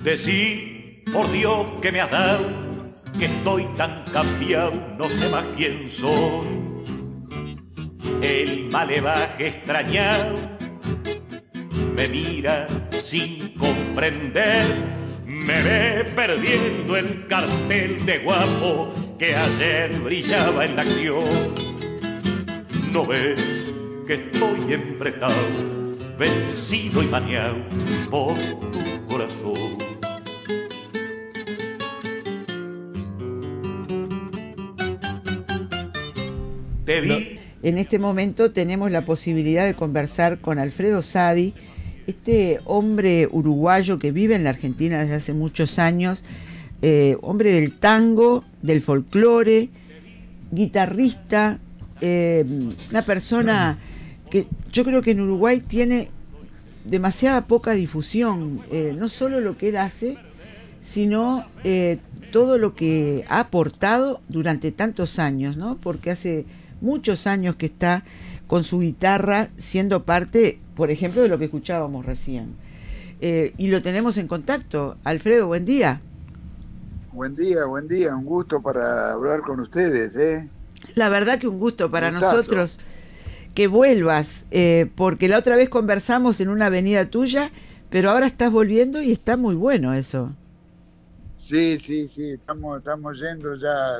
Decí, por Dios que me has dado, que estoy tan cambiado, no sé más quién soy. El malevaje extrañado me mira sin comprender, me ve perdiendo el cartel de guapo que ayer brillaba en la acción. ¿No ves que estoy embretado, vencido y maniado por tu corazón? Te vi. En este momento tenemos la posibilidad de conversar con Alfredo Sadi, este hombre uruguayo que vive en la Argentina desde hace muchos años, hombre del tango, del folclore, guitarrista, una persona que yo creo que en Uruguay tiene demasiada poca difusión, no solo lo que él hace, sino todo lo que ha aportado durante tantos años, ¿no? Porque hace muchos años que está con su guitarra siendo parte, por ejemplo, de lo que escuchábamos recién. Y lo tenemos en contacto. Alfredo, buen día. Buen día, un gusto para hablar con ustedes, ¿eh? La verdad que un gusto para nosotros que vuelvas, porque la otra vez conversamos en una avenida tuya, pero ahora estás volviendo y está muy bueno eso. Sí, estamos yendo ya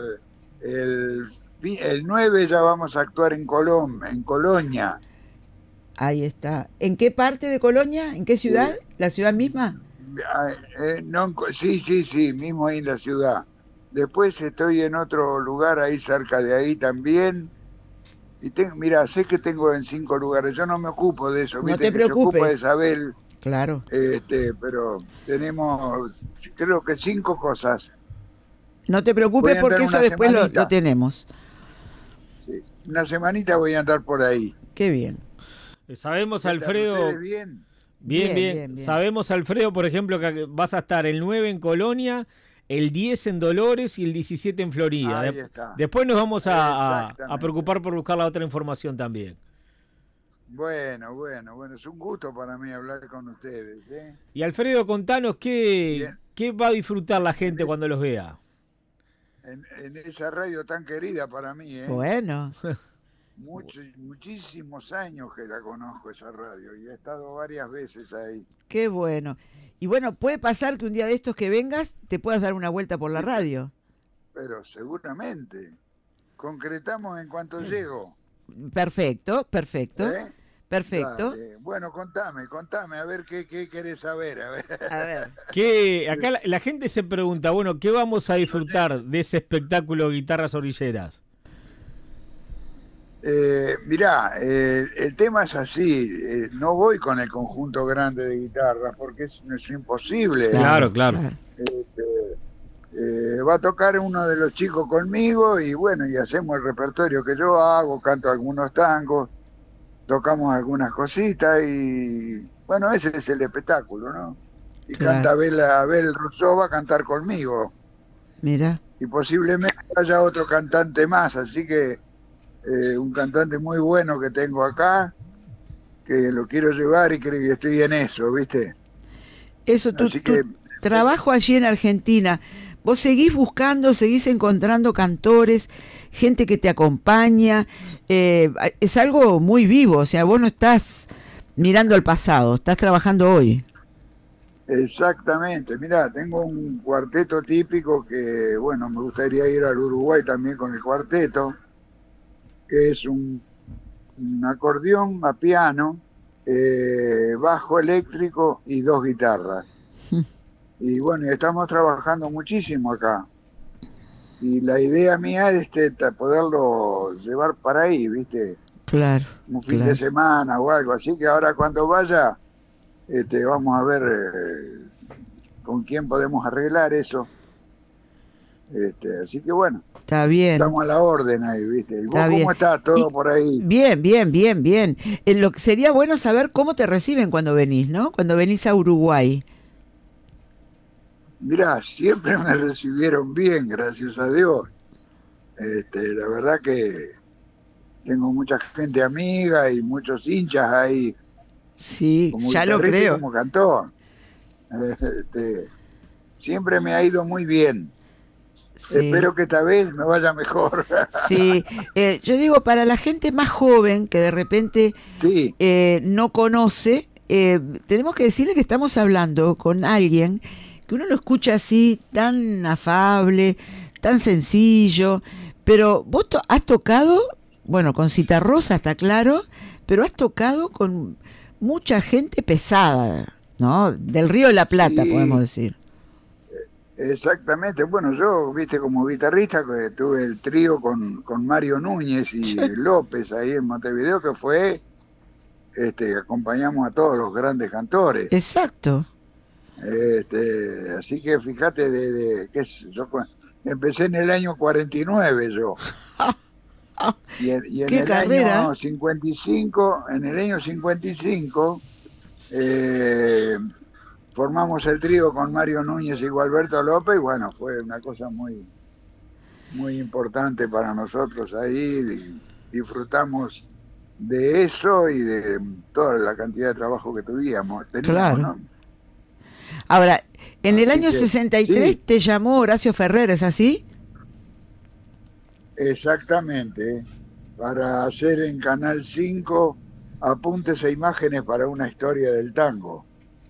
el 9 ya vamos a actuar en Colonia. Ahí está. ¿En qué parte de Colonia? ¿En qué ciudad? ¿La ciudad misma? No, sí, mismo ahí en la ciudad. Después estoy en otro lugar ahí cerca de ahí también. Y mira, sé que tengo en 5 lugares. Yo no me ocupo de eso. No ¿viste? te preocupes. Se ocupa de Isabel. Claro. Pero tenemos, creo que 5 cosas. No te preocupes porque eso después lo tenemos. Sí, una semanita voy a andar por ahí. Qué bien. Sabemos, Alfredo. Bien. Bien. Sabemos, Alfredo, por ejemplo, que vas a estar el 9 en Colonia, el 10 en Dolores y el 17 en Florida. Ahí está. Después nos vamos a preocupar por buscar la otra información también. Bueno, es un gusto para mí hablar con ustedes, ¿eh? Y Alfredo, contanos qué va a disfrutar la gente cuando los vea. En esa radio tan querida para mí, ¿eh? Bueno. Muchísimos años que la conozco esa radio y he estado varias veces ahí. Qué bueno. Y bueno, puede pasar que un día de estos que vengas te puedas dar una vuelta por la radio. Pero seguramente. Concretamos en cuanto llego. Perfecto. ¿Eh? Perfecto. Dale. Bueno, contame, a ver qué querés saber. A ver. Acá la gente se pregunta, bueno, ¿qué vamos a disfrutar de ese espectáculo Guitarras Orilleras? Mirá, el tema es así, no voy con el conjunto grande de guitarras porque es imposible. Claro. Va a tocar uno de los chicos conmigo y bueno, y hacemos el repertorio que yo hago, canto algunos tangos, tocamos algunas cositas y bueno, ese es el espectáculo, ¿no? Y canta Abel Rousseau, va a cantar conmigo. Mira. Y posiblemente haya otro cantante más, así que un cantante muy bueno que tengo acá, que lo quiero llevar y creo que estoy en eso, ¿viste? Eso, tu trabajo allí en Argentina, vos seguís buscando, seguís encontrando cantores, gente que te acompaña, es algo muy vivo, o sea, vos no estás mirando al pasado, estás trabajando hoy. Exactamente, mirá, tengo un cuarteto típico que, bueno, me gustaría ir al Uruguay también con el cuarteto, que es un acordeón a piano, bajo eléctrico y 2 guitarras. Y bueno, estamos trabajando muchísimo acá. Y la idea mía es poderlo llevar para ahí, ¿viste? Claro. Un fin de semana o algo. Así que ahora cuando vaya, vamos a ver con quién podemos arreglar eso. Así que bueno. Está bien. Estamos a la orden ahí, ¿viste? ¿Y vos cómo está todo por ahí? Bien. Lo que sería bueno saber cómo te reciben cuando venís, ¿no? Cuando venís a Uruguay. Mirá, siempre me recibieron bien, gracias a Dios. La verdad que tengo mucha gente amiga y muchos hinchas ahí. Sí, ya lo creo. Como cantor. siempre me ha ido muy bien. Sí. Espero que esta vez me vaya mejor. Sí, yo digo, para la gente más joven que de repente Sí, no conoce, tenemos que decirle que estamos hablando con alguien que uno lo escucha así, tan afable, tan sencillo, pero vos has tocado, bueno, con Citarrosa está claro, pero has tocado con mucha gente pesada, ¿no? Del Río de la Plata, sí, podemos decir. exactamente. Bueno, yo, viste, como guitarrista, que tuve el trío con Mario Núñez y López ahí en Montevideo, que fue, acompañamos a todos los grandes cantores. Exacto. Así que fíjate, empecé en el año 49 yo. Y en ¡Qué el carrera! año 55, formamos el trío con Mario Núñez y Gualberto López, y bueno, fue una cosa muy, muy importante para nosotros ahí. Disfrutamos de eso y de toda la cantidad de trabajo que teníamos, Claro. ¿no? Ahora, en el Así año que, 63 sí, te llamó Horacio Ferrer, ¿es así? exactamente, para hacer en Canal 5 apuntes e imágenes para una historia del tango,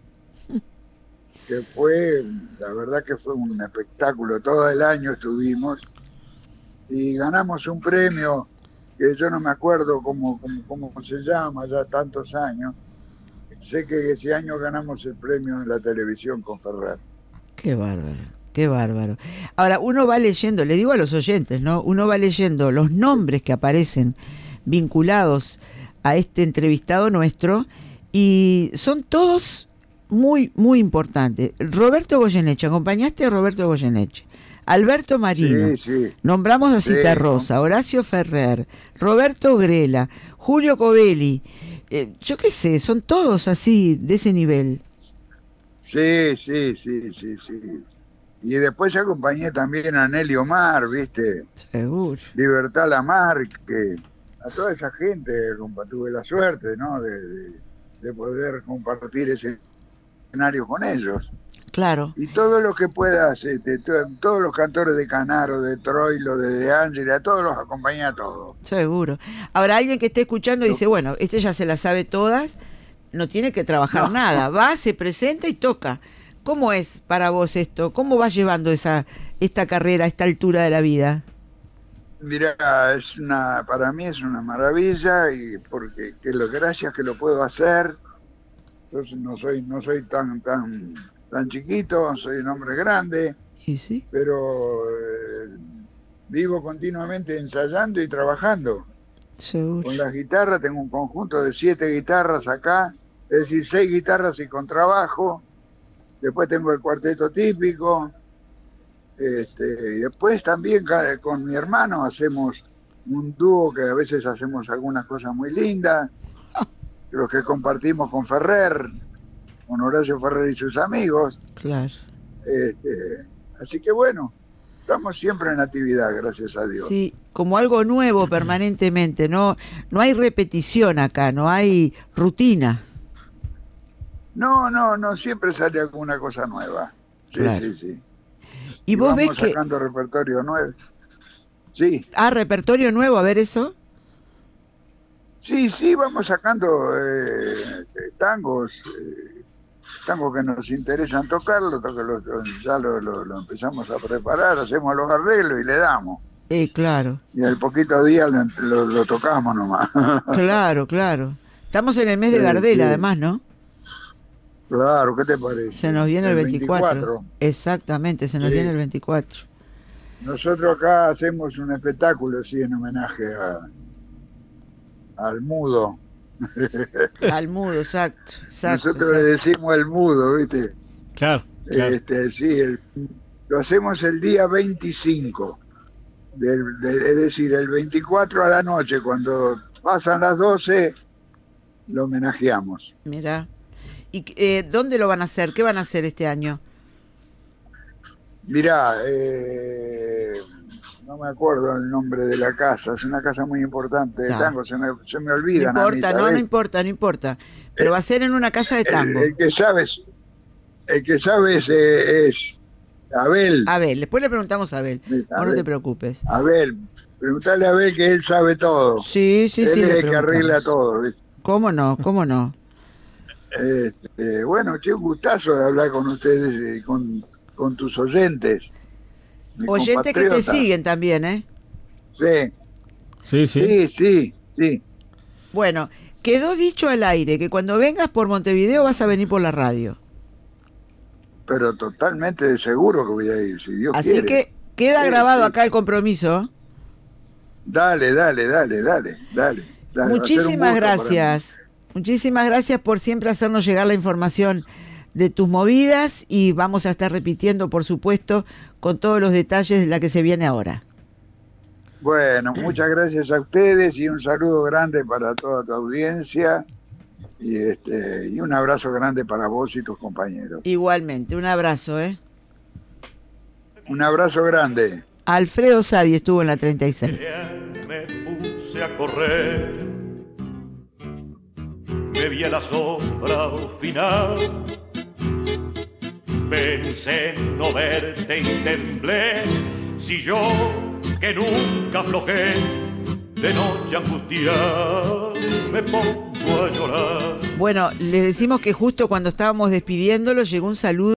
que fue, la verdad que fue un espectáculo. Todo el año estuvimos y ganamos un premio que yo no me acuerdo cómo se llama, ya tantos años. Sé que ese año ganamos el premio en la televisión con Ferrer. Qué bárbaro, qué bárbaro. Ahora, uno va leyendo, le digo a los oyentes, ¿no? Uno va leyendo los nombres que aparecen vinculados a este entrevistado nuestro y son todos muy, muy importantes. Roberto Goyeneche, acompañaste a Roberto Goyeneche. Alberto Marino, Sí, sí, nombramos a sí, Citarrosa, Horacio Ferrer, Roberto Grela, Julio Covelli, yo qué sé, son todos así, de ese nivel. sí, sí, sí, sí, sí. Y después acompañé también a Nelly Omar, ¿viste? Seguro. Libertad Lamarque, a toda esa gente, tuve la suerte, ¿no? De poder compartir ese escenario con ellos. Claro. Y todo lo que puedas, todos los cantores de Canaro, de Troilo, de Ángela, a todos los acompañé a todos. Seguro. Ahora, alguien que esté escuchando dice, bueno, este ya se las sabe todas, no tiene que trabajar nada, va, se presenta y toca. ¿Cómo es para vos esto? ¿Cómo vas llevando esta carrera a esta altura de la vida? Mirá, para mí es una maravilla, y porque gracias que lo puedo hacer. Yo no soy tan chiquito, soy un hombre grande, ¿Y sí? pero vivo continuamente ensayando y trabajando. Seguro. Con las guitarras tengo un conjunto de 7 guitarras acá, es decir, 6 guitarras y contrabajo. Después tengo el cuarteto típico. Y después también con mi hermano hacemos un dúo que a veces hacemos algunas cosas muy lindas, los que compartimos con Ferrer, con Horacio Ferrer y sus amigos. Claro. Así que bueno, estamos siempre en actividad, gracias a Dios. Sí, como algo nuevo permanentemente, no hay repetición acá, no hay rutina. No, siempre sale alguna cosa nueva. Sí, Claro. sí. Y vos ves vamos que... sacando repertorio nuevo. Sí. repertorio nuevo, a ver eso. Sí, vamos sacando tangos que nos interesan tocarlo, ya lo empezamos a preparar, hacemos los arreglos y le damos. Claro. Y al poquito día lo tocamos nomás. Claro. Estamos en el mes de Sí, Gardel, sí. además, ¿no? Claro, ¿qué te parece? Se nos viene el 24. Exactamente, se nos Sí. viene el 24. Nosotros acá hacemos un espectáculo, sí, en homenaje al mudo. Al mudo, exacto. Nosotros le decimos el mudo, ¿viste? Claro. Sí, lo hacemos el día 25, es decir, el 24 a la noche, cuando pasan las 12, lo homenajeamos. Mirá. ¿Y dónde lo van a hacer? ¿Qué van a hacer este año? Mirá, no me acuerdo el nombre de la casa, es una casa muy importante de tango, se me olvidan. No importa, a mí, no importa. Pero va a ser en una casa de tango. El que sabe es Abel. Abel, después le preguntamos a Abel. Sí, Vos no te preocupes. Abel, preguntale a Abel que él sabe todo. Sí, sí, él sí. es le el que arregla todo, ¿viste? ¿Cómo no? ¿Cómo no? Bueno, che, un gustazo de hablar con ustedes y con tus oyentes. mis Oyentes que te compatriotas. siguen también, ¿eh? Sí, Sí, sí. sí. Bueno, quedó dicho al aire que cuando vengas por Montevideo vas a venir por la radio. Pero totalmente de seguro que voy a ir, si Dios Así quiere. que queda Sí, grabado sí. acá el compromiso. Dale. Va a ser un Muchísimas gusto para gracias. Muchísimas gracias por siempre hacernos llegar la información de tus movidas y vamos a estar repitiendo, por supuesto, con todos los detalles de la que se viene ahora. Bueno, muchas gracias a ustedes y un saludo grande para toda tu audiencia y un abrazo grande para vos y tus compañeros. Igualmente, un abrazo, ¿eh? Un abrazo grande. Alfredo Sadi estuvo en la 36. Me puse a correr, me vi a la sombra final, pensé en no verte y temblé, si yo que nunca aflojé, de noche angustiada me pongo a llorar. Bueno, les decimos que justo cuando estábamos despidiéndolo llegó un saludo